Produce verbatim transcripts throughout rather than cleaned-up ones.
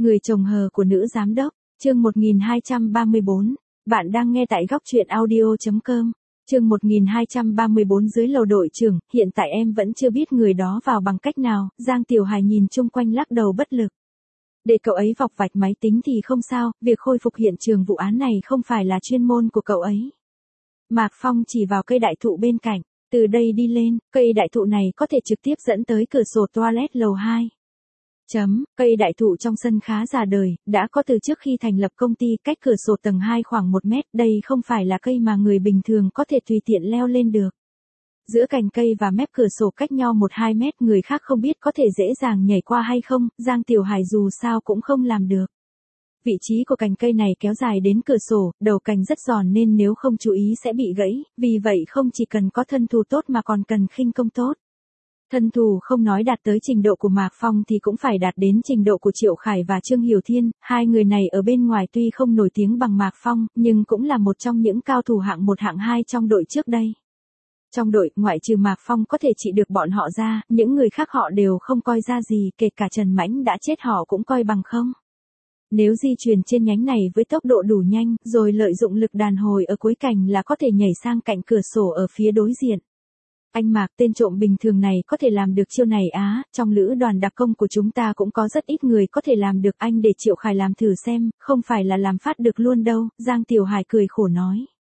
Người chồng hờ của nữ giám đốc, chương một nghìn hai trăm ba mươi bốn. Bạn đang nghe tại góc truyện audio chấm com. Chương một nghìn hai trăm ba mươi bốn dưới lầu đội trưởng, hiện tại em vẫn chưa biết người đó vào bằng cách nào, Giang Tiểu Hải nhìn chung quanh lắc đầu bất lực. Để cậu ấy vọc vạch máy tính thì không sao, việc khôi phục hiện trường vụ án này không phải là chuyên môn của cậu ấy. Mạc Phong chỉ vào cây đại thụ bên cạnh, từ đây đi lên, cây đại thụ này có thể trực tiếp dẫn tới cửa sổ toilet lầu hai. Chấm, cây đại thụ trong sân khá già đời, đã có từ trước khi thành lập công ty, cách cửa sổ tầng hai khoảng một mét, đây không phải là cây mà người bình thường có thể tùy tiện leo lên được. Giữa cành cây và mép cửa sổ cách nhau một hai mét, người khác không biết có thể dễ dàng nhảy qua hay không, Giang Tiểu Hải dù sao cũng không làm được. Vị trí của cành cây này kéo dài đến cửa sổ, đầu cành rất giòn nên nếu không chú ý sẽ bị gãy, vì vậy không chỉ cần có thân thủ tốt mà còn cần khinh công tốt. Thân thủ không nói đạt tới trình độ của Mạc Phong thì cũng phải đạt đến trình độ của Triệu Khải và Trương Hiểu Thiên, hai người này ở bên ngoài tuy không nổi tiếng bằng Mạc Phong, nhưng cũng là một trong những cao thủ hạng một hạng hai trong đội trước đây. Trong đội, ngoại trừ Mạc Phong có thể trị được bọn họ ra, những người khác họ đều không coi ra gì, kể cả Trần Mãnh đã chết họ cũng coi bằng không. Nếu di chuyển trên nhánh này với tốc độ đủ nhanh, rồi lợi dụng lực đàn hồi ở cuối cành là có thể nhảy sang cạnh cửa sổ ở phía đối diện. Anh Mạc, tên trộm bình thường này có thể làm được chiêu này á, trong lữ đoàn đặc công của chúng ta cũng có rất ít người có thể làm được, anh để Triệu Khải làm thử xem, không phải là làm phát được luôn đâu, Giang Tiểu Hải cười khổ nói.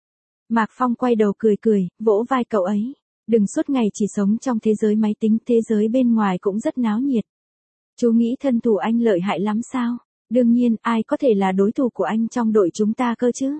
Mạc Phong quay đầu cười cười, vỗ vai cậu ấy. Đừng suốt ngày chỉ sống trong thế giới máy tính, thế giới bên ngoài cũng rất náo nhiệt. Chú nghĩ thân thủ anh lợi hại lắm sao? Đương nhiên, ai có thể là đối thủ của anh trong đội chúng ta cơ chứ?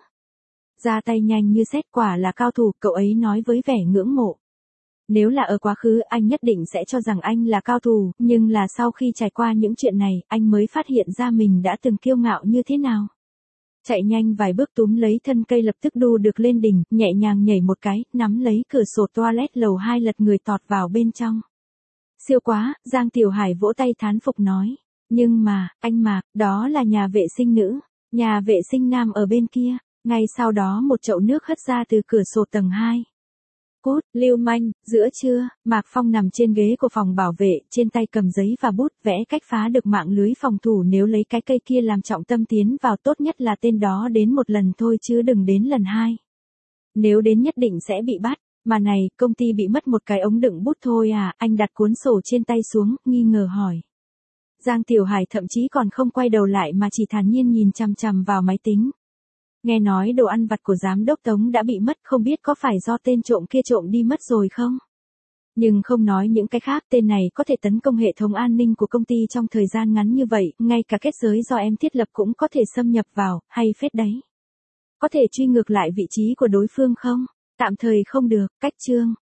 Ra tay nhanh như sét, quả là cao thủ, cậu ấy nói với vẻ ngưỡng mộ. Nếu là ở quá khứ anh nhất định sẽ cho rằng anh là cao thủ, nhưng là sau khi trải qua những chuyện này, anh mới phát hiện ra mình đã từng kiêu ngạo như thế nào. Chạy nhanh vài bước túm lấy thân cây lập tức đu được lên đỉnh, nhẹ nhàng nhảy một cái, nắm lấy cửa sổ toilet lầu hai lật người tọt vào bên trong. Siêu quá, Giang Tiểu Hải vỗ tay thán phục nói. Nhưng mà, anh Mạc, đó là nhà vệ sinh nữ, nhà vệ sinh nam ở bên kia. Ngay sau đó một chậu nước hất ra từ cửa sổ tầng hai. Cút, lưu manh, giữa trưa, Mạc Phong nằm trên ghế của phòng bảo vệ, trên tay cầm giấy và bút, vẽ cách phá được mạng lưới phòng thủ nếu lấy cái cây kia làm trọng tâm tiến vào, tốt nhất là tên đó đến một lần thôi chứ đừng đến lần hai. Nếu đến nhất định sẽ bị bắt, mà này, công ty bị mất một cái ống đựng bút thôi à, anh đặt cuốn sổ trên tay xuống, nghi ngờ hỏi. Giang Tiểu Hải thậm chí còn không quay đầu lại mà chỉ thản nhiên nhìn chằm chằm vào máy tính. Nghe nói đồ ăn vặt của giám đốc Tống đã bị mất, không biết có phải do tên trộm kia trộm đi mất rồi không? Nhưng không nói những cái khác, tên này có thể tấn công hệ thống an ninh của công ty trong thời gian ngắn như vậy, ngay cả kết giới do em thiết lập cũng có thể xâm nhập vào, hay phết đấy. Có thể truy ngược lại vị trí của đối phương không? Tạm thời không được, cách chương.